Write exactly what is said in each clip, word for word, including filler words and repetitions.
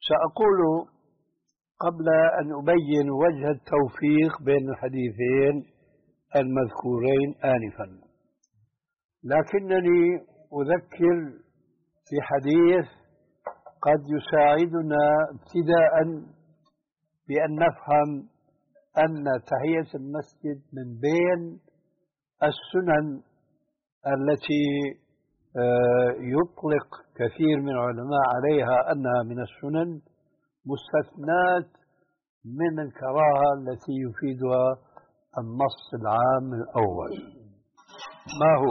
سأقول قبل أن أبين وجه التوفيق بين الحديثين المذكورين آنفا، لكنني أذكر في حديث قد يساعدنا ابتداء بأن نفهم أن تحية المسجد من بين السنن التي يطلق كثير من العلماء عليها أنها من السنن مستثنات من الكراهة التي يفيدها النص العام الأول. ما هو؟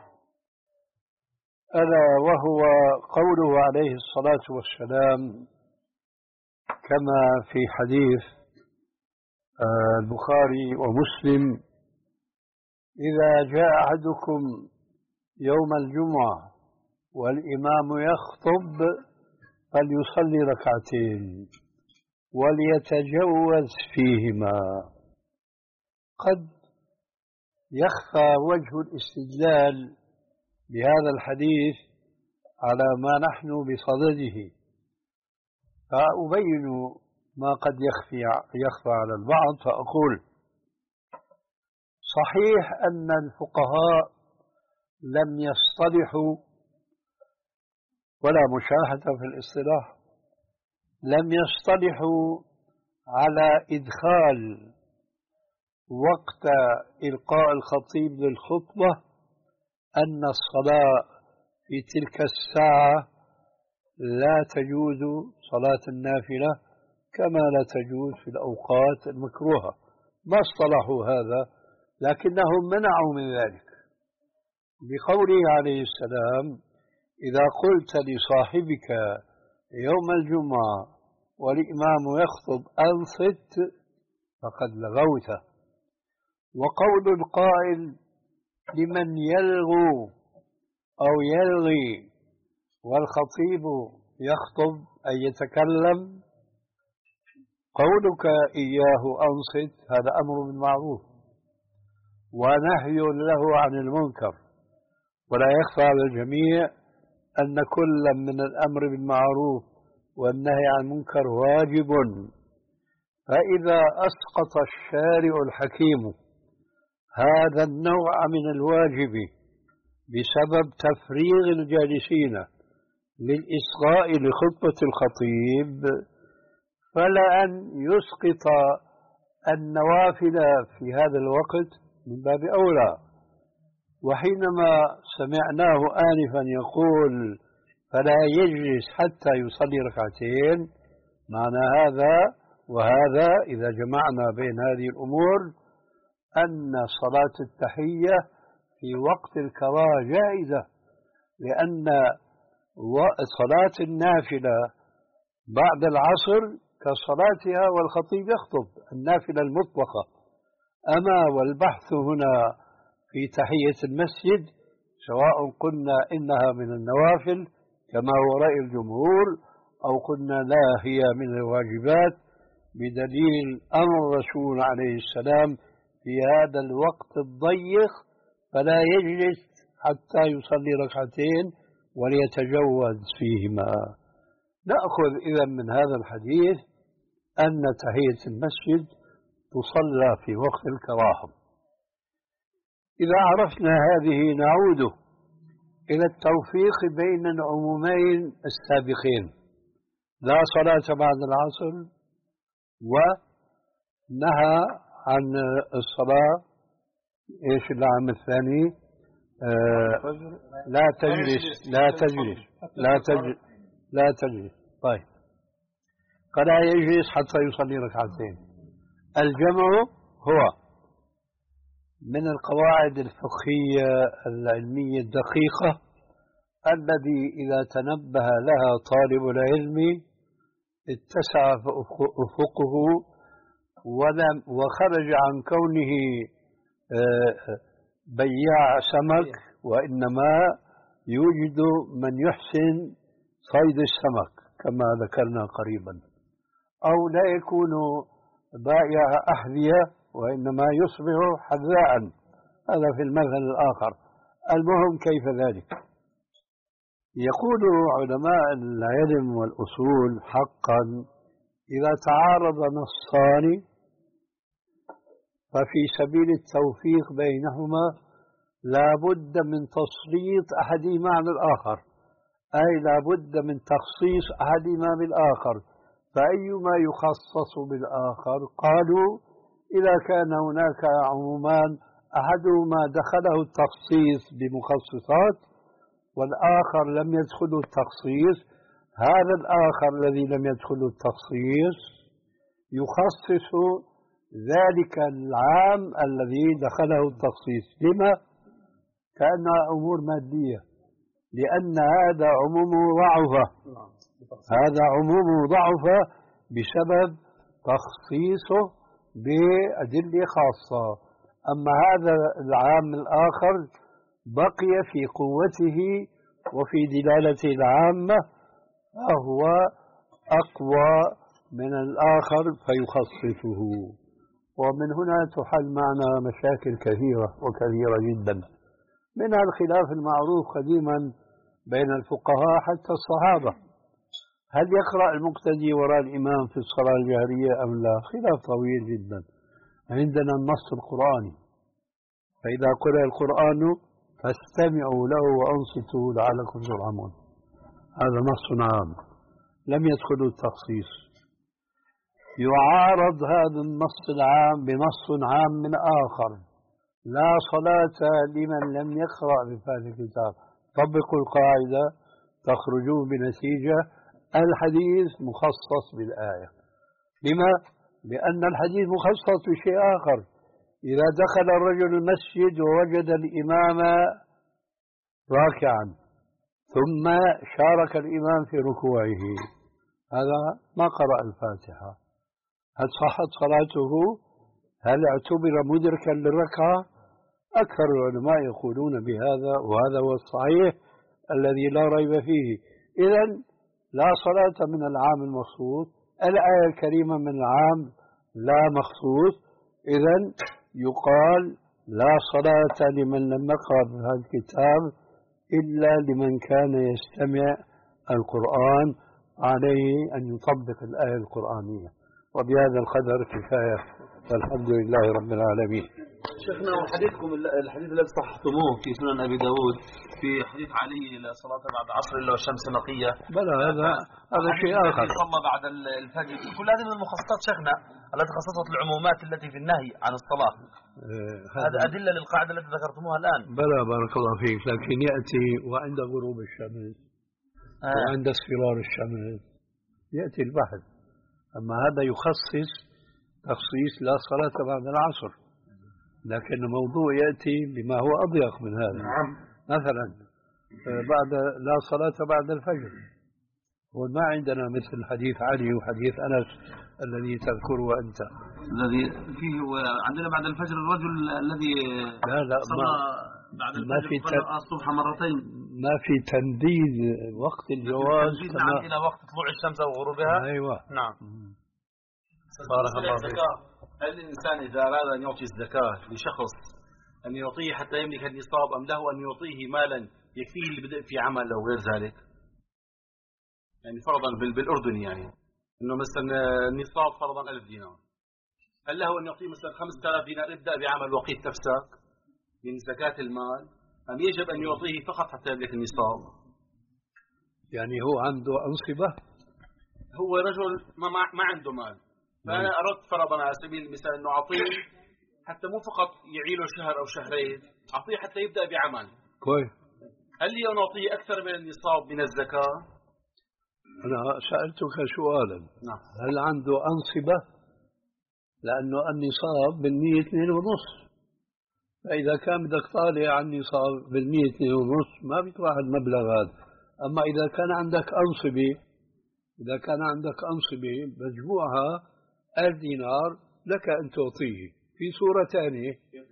ألا وهو قوله عليه الصلاة والسلام كما في حديث البخاري ومسلم: إذا جاء أحدكم يوم الجمعة والإمام يخطب فليصلي ركعتين وليتجوز فيهما. قد يخفى وجه الاستدلال بهذا الحديث على ما نحن بصدده، فأبين ما قد يخفي يخفى على البعض. فأقول: صحيح أن الفقهاء لم يصطلحوا، ولا مشاهدة في الاصطلاح، لم يصطلحوا على إدخال وقت إلقاء الخطيب للخطبة أن الصلاة في تلك الساعة لا تجوز صلاة النافلة كما لا تجوز في الأوقات المكروهة. ما اصطلحوا هذا، لكنهم منعوا من ذلك بقوله عليه السلام: إذا قلت لصاحبك يوم الجمعة والإمام يخطب أنصت فقد لغوته. وقول القائل لمن يلغو أو يلغي والخطيب يخطب أي يتكلم، قولك إياه أنصت هذا أمر بالمعروف ونهي له عن المنكر. ولا يخفى على الجميع أن كل من الأمر بالمعروف والنهي عن المنكر واجب. فإذا أسقط الشارع الحكيم هذا النوع من الواجب بسبب تفريغ الجالسين للإصغاء لخطبة الخطيب، فلا أن يسقط النوافل في هذا الوقت من باب أولى. وحينما سمعناه آنفا يقول فلا يجلس حتى يصلي ركعتين، معنى هذا وهذا إذا جمعنا بين هذه الأمور أن صلاة التحية في وقت الكراهة جائزة، لأن صلاة النافلة بعد العصر كصلاتها والخطيب يخطب، النافلة المطلقة. أما والبحث هنا في تحية المسجد سواء قلنا إنها من النوافل كما هو رأي الجمهور أو قلنا لا هي من الواجبات، بدليل أمر الرسول عليه السلام في هذا الوقت الضيق فلا يجلس حتى يصلي ركعتين وليتجوز فيهما. نأخذ إذن من هذا الحديث أن تحية المسجد تصلى في وقت الكراهة. إذا عرفنا هذه نعود إلى التوفيق بين العمومين السابقين: لا صلاة بعد العصر، ونهى عن الصلاة إيش العام الثاني؟ آه لا تجلس لا تجلس لا تجلس لا تجلس طيب، فلا يجلس حتى يصلي ركعتين. الجمع هو من القواعد الفقهية العلمية الدقيقة الذي إذا تنبه لها طالب العلم اتسع أفقه ولم وخرج عن كونه بياع سمك، وإنما يوجد من يحسن صيد السمك كما ذكرنا قريبا، أو لا يكون بائع أحذية وإنما يصبح حذاء، هذا في المثل الآخر. المهم كيف ذلك؟ يقول علماء العلم والأصول حقا إذا تعارض نصان ففي سبيل التوفيق بينهما لا بد من تسليط أحدهما على الآخر، أي لا بد من تخصيص أحدهما بالآخر، فأيما يخصص بالآخر؟ قالوا إذا كان هناك عمومان أحدهما دخله التخصيص بمخصصات والآخر لم يدخله التخصيص، هذا الآخر الذي لم يدخله التخصيص يخصص ذلك العام الذي دخله التخصيص. لما؟ كأنها أمور مادية، لأن هذا عمومه ضعف، هذا عمومه ضعف بسبب تخصيصه بأدلة خاصة. أما هذا العام الآخر بقي في قوته وفي دلالته العامة فهو أقوى من الآخر فيخصصه. ومن هنا تحل معنا مشاكل كثيرة وكثيرة جدا، منها الخلاف المعروف قديما بين الفقهاء حتى الصحابة، هل يقرأ المقتدي وراء الإمام في الصلاة الجهرية أم لا؟ خلاف طويل جدا. عندنا النص القرآني، فإذا قرأ القرآن فاستمعوا له وأنصتوا لعلكم ترحمون، هذا نص عام لم يدخل التخصيص. يعارض هذا النص العام بنص عام من آخر، لا صلاة لمن لم يقرأ بفاتحة الكتاب، طبقوا القاعدة تخرجوا بنتيجة الحديث مخصص بالآية. لما؟ لأن الحديث مخصص بشيء آخر. إذا دخل الرجل المسجد ووجد الإمام راكعا ثم شارك الإمام في ركوعه، هذا ما قرأ الفاتحة، هل صحت صلاته؟ هل اعتبر مدركا للركعة؟ أكثر العلماء يقولون بهذا، وهذا هو الصحيح الذي لا ريب فيه. إذن لا صلاة من العام المخصوص، الآية الكريمة من العام لا مخصوص، إذن يقال لا صلاة لمن لم يقرأ بهذا الكتاب إلا لمن كان يستمع القرآن، عليه أن يطبق الآية القرآنية. وبهذا القدر كفاية، والحمد لله رب العالمين. شيخنا، وحديثكم الحديث الذي صححتموه في سنن أبي داود في حديث علي لا صلاة بعد عصر إلا والشمس نقية، بلى هذا هذا شيء آخر. صلى بعد الفجر، كل هذه من المخصصات شيخنا التي خصصت العمومات التي في النهي عن الصلاة. هذا أدلة للقاعدة التي ذكرتموها الآن. بلى بارك الله فيك، لكن يأتي وعند غروب الشمس آه. وعند اصفرار الشمس يأتي البحث. أما هذا يخصص تخصيص لا صلاة بعد العصر، لكن الموضوع يأتي بما هو أضيق من هذا. نعم. مثلا بعد لا صلاة بعد الفجر، وما عندنا مثل حديث علي وحديث أنس الذي تذكره أنت، الذي فيه عندنا بعد الفجر الرجل الذي لا لا صلى بعد الفجر الصبح مرتين، ما في تنديد وقت الجواز نعم إلى وقت طلوع الشمس أو غروبها. أيوة نعم. بارك الله فيك. هل الإنسان إذا أراد أن يعطي الزكاة لشخص أن يعطيه حتى يملك النصاب، أم له أن يعطيه مالا يكفيه البدء في عمل أو غير ذلك؟ يعني فرضا بالأردن، يعني إنه مثلا النصاب فرضا ألف دينار، هل له أن يعطيه مثلا خمسة آلاف دينار ابدأ بعمل وقيت نفسك من زكاة المال، أم يجب أن يعطيه فقط حتى يملك النصاب؟ يعني هو عنده أنصبة، هو رجل ما ما عنده مال، فأنا أردت فرضا على سبيل المثال أنه أعطيه حتى مو فقط يعيله شهر أو شهرين، أعطيه حتى يبدأ بعمل كويس. هل لي أن أعطيه أكثر من النصاب من الزكاة؟ أنا سألتك سؤالا. نعم. هل عنده أنصبة؟ لأنه النصاب بالمية اثنين ونص، فإذا كان بدك طالع عن النصاب بالمية اثنين ونص ما بيطلع المبلغ هذا. أما إذا كان عندك أنصبة، إذا كان عندك أنصبة مجموعها ألف دينار لك أن تعطيه في صورة ثانية.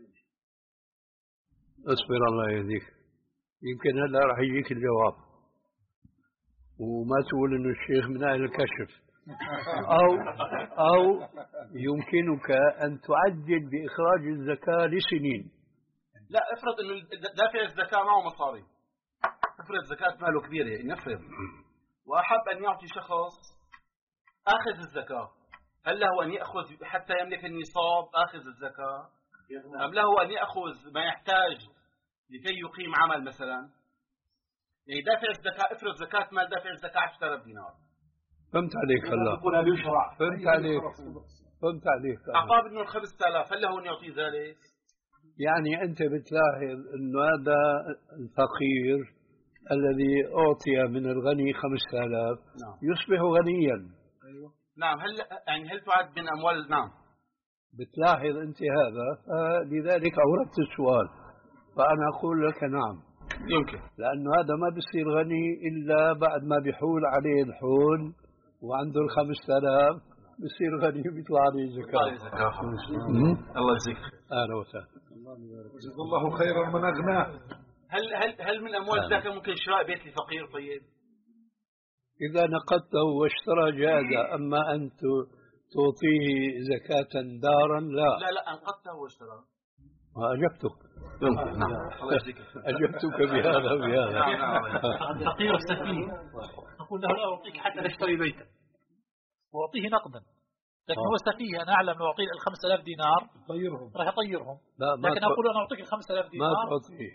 اصبر الله يهديك، يمكن هلا راح يجيك الجواب وما تقول إنه الشيخ من أهل الكشف، أو أو يمكنك أن تعجل بإخراج الزكاة لسنين. لا افرض إنه دافع الزكاة معه مصاري، نفرض زكاة ماله كبيرة، يعني نفرض، وأحب أن يعطي شخص أخذ الزكاة، هل له أن يأخذ حتى يملك النصاب أخذ الزكاة، أم له أن يأخذ ما يحتاج لكي يقيم عمل مثلا؟ يعني دافع الزكاة، افرض زكاة مال دافع الزكاة عشرة آلاف دينار. فهمت عليك هلا. فهمت عليك. فهمت عليك. أعطاه ابنه خمسة آلاف، هل له أن يعطي ذلك؟ يعني أنت بتلاحظ أنه هذا الفقير الذي أعطي من الغني خمسة آلاف نعم. يصبح غنيا. أيوة. نعم. هل يعني هل تعد من أموال؟ نعم. بتلاحظ أنت هذا، فلذلك أوردت السؤال، فأنا أقول لك نعم يمكن، لأنه هذا ما بيصير غني إلا بعد ما بيحول عليه الحول وعنده الخمسة آلاف بيصير غني بيطلع عليه زكاة. الله يجزيك. أهلا وسهلا. جزا الله خيرا من أغناه. هل هل هل من أموال الزكاة ممكن شراء بيت لفقير؟ طيب إذا نقدته واشترى جاز، أما أن تعطيه زكاة دارا لا. لا لا أنقذته واشترى. أجبتك. نعم. الله يجزيك. أجبتك بهذا بهذا. الفقير السفيه نقول له لا أعطيك حتى نشتري بيتا وأعطيه نقدا، لكن هو سفيه أنا أعلم لو أعطيه الخمسة آلاف دينار طيرهم راح يطيرهم، لكن أقول أنا أعطيك الخمسة آلاف دينار ما تعطيه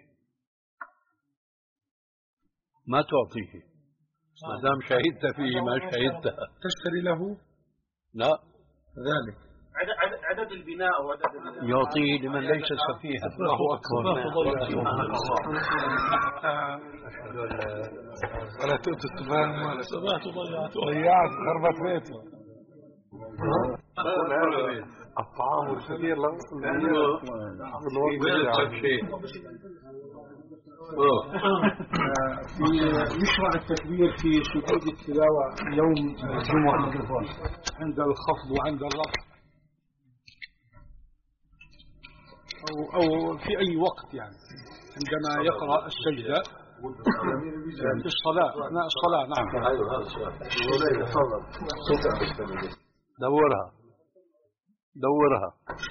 ما تعطيه ما دام شهدت فيه ما شهدت تشتري له لا ذلك عدد عدد البناء وعدد يعطيه لمن ليس سفيها. الله أكبر. ولا تؤتوا التفاهم ولا صباح ضيعت ضيعت خربت بيته. الطعام الكثير لا يشرع التكبير في سجود التلاوة يوم الجمعة عند الخفض وعند الرفع أو أو في أي وقت، يعني عندما يقرأ السجدة في الصلاة أثناء الصلاة. نعم. دورها دورها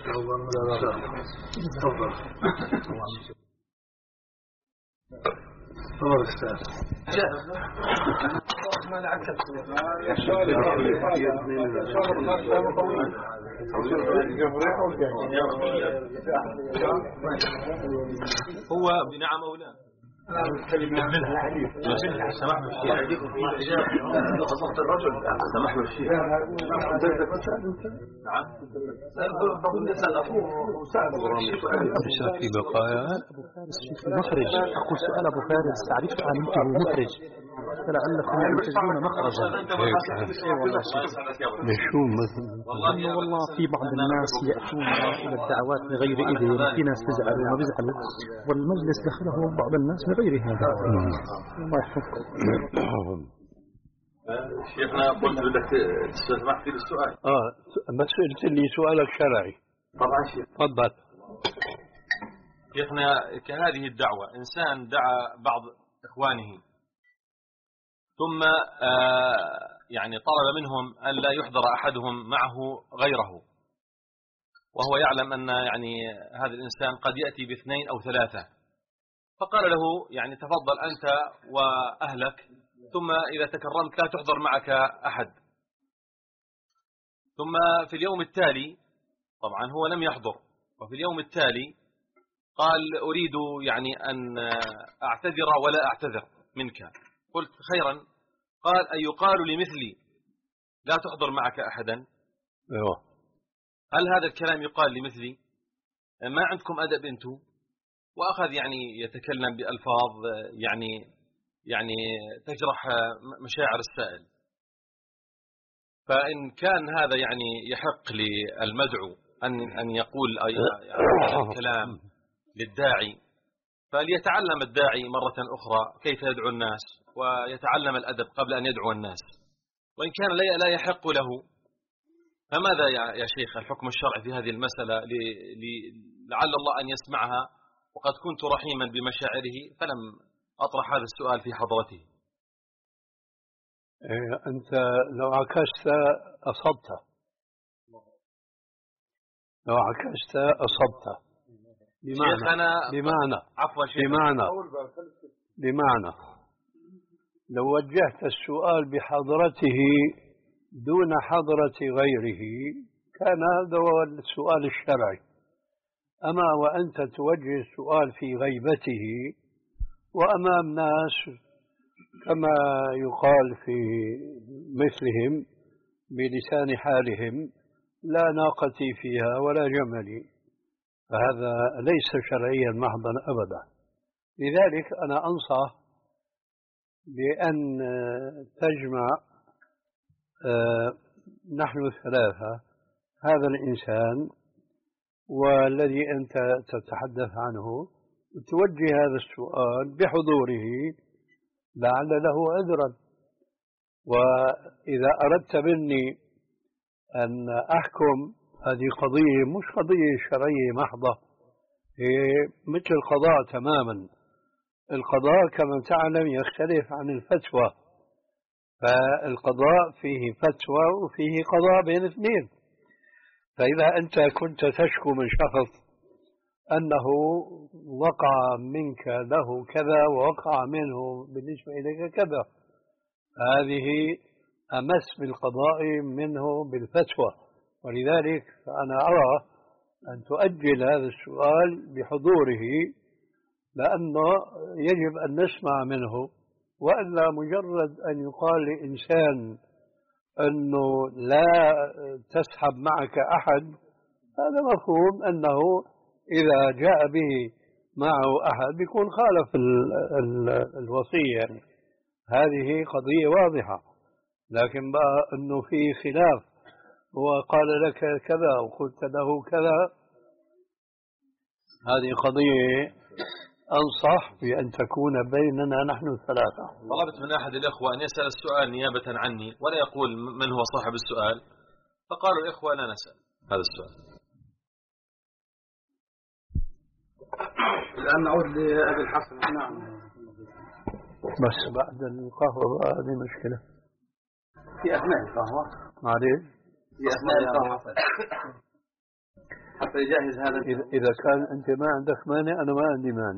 هو بنعم أو لا؟ سمح الرجل سمح له الشيء. نعم. في بقايا في المخرج. أقول سؤال أبو فارس، تعرفت أنه مخرج فلعلكم يجدون مخرجا. شو مثلا؟ والله والله في بعض الناس يأتون إلى الدعوات بغير إذن، في ناس تزعل وما بيزعلوا، والمجلس دخله بعض الناس بغير هذا. الله يحفظكم. شيخنا قلت بدك تسمح في السؤال. اه بس قلت لي سؤالك شرعي. طبعا شيخ. تفضل. شيخنا كهذه الدعوة إنسان دعا بعض إخوانه ثم يعني طلب منهم أن لا يحضر أحدهم معه غيره، وهو يعلم أن يعني هذا الإنسان قد يأتي باثنين أو ثلاثة، فقال له يعني تفضل أنت وأهلك، ثم إذا تكرمت لا تحضر معك أحد. ثم في اليوم التالي طبعا هو لم يحضر، وفي اليوم التالي قال أريد يعني أن أعتذر ولا أعتذر منك. قلت خيرا. قال أن يقال لمثلي لا تحضر معك أحدا؟ أيوة. هل هذا الكلام يقال لمثلي؟ ما عندكم أدب أنتم؟ وأخذ يعني يتكلم بألفاظ يعني يعني تجرح مشاعر السائل. فإن كان هذا يعني يحق للمدعو أن أن يقول يعني الكلام للداعي، فليتعلم الداعي مرة أخرى كيف يدعو الناس ويتعلم الأدب قبل أن يدعو الناس. وإن كان لا يحق له، فماذا يا شيخ الحكم الشرعي في هذه المسألة؟ لعل الله أن يسمعها، وقد كنت رحيما بمشاعره فلم أطرح هذا السؤال في حضرته. أنت لو عكست أصبت، لو عكست أصبت. بمعنى أنا بمعنى عفوا شيخ بمعنى بمعنى لو وجهت السؤال بحضرته دون حضرة غيره كان هذا هو السؤال الشرعي. أما وأنت توجه السؤال في غيبته وأمام ناس كما يقال في مثلهم بلسان حالهم لا ناقتي فيها ولا جملي، فهذا ليس شرعيا محضا أبدا. لذلك أنا أنصح بأن تجمع نحن الثلاثة هذا الإنسان والذي أنت تتحدث عنه وتوجه هذا السؤال بحضوره لعل له عذرا. وإذا أردت مني أن أحكم هذه قضية مش قضية شرعية محضة، هي مثل القضاء تماما. القضاء كما تعلم يختلف عن الفتوى، فالقضاء فيه فتوى وفيه قضاء بين اثنين. فإذا أنت كنت تشكو من شخص أنه وقع منك له كذا ووقع منه بالنسبة إليك كذا، هذه أمس بالقضاء منه بالفتوى. ولذلك فأنا أرى أن تؤجل هذا السؤال بحضوره، لأنه يجب أن نسمع منه، وألا مجرد أن يقال لإنسان أنه لا تسحب معك أحد، هذا مفهوم أنه إذا جاء به معه أحد بيكون خالف ال ال الوصية. يعني هذه قضية واضحة. لكن بقى أنه في خلاف وقال لك كذا وقلت له كذا، هذه قضية أنصح بأن تكون بيننا نحن الثلاثة. طلبت من أحد الإخوة أن يسأل السؤال نيابة عني ولا يقول من هو صاحب السؤال، فقالوا الإخوة لا نسأل هذا السؤال. الآن نعود لأبي الحسن. نعم. بس بعد القهوة هذه مشكلة. في أثناء القهوة. معليش. في أثناء القهوة. حتى يجهز هذا. إذا كان أنت ما عندك مانع أنا ما عندي مانع،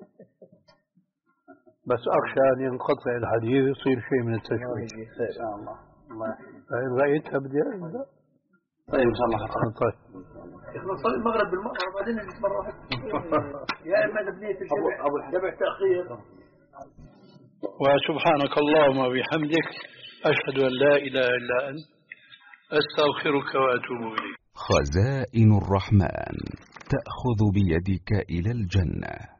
بس أخشى أن ينقطع الحديث يصير شيء من التشويش. إن شاء الله. الله يحفظك. فإن رأيتها بدي أبدأ. طيب إن شاء الله. طيب. نصلي المغرب بالمغرب وبعدين نتمرة يا إما نبنية الجمع أبو الجمع تأخير. وسبحانك اللهم وبحمدك أشهد أن لا إله إلا أنت أستغفرك وأتوب إليك. خزائن الرحمن تأخذ بيدك إلى الجنة.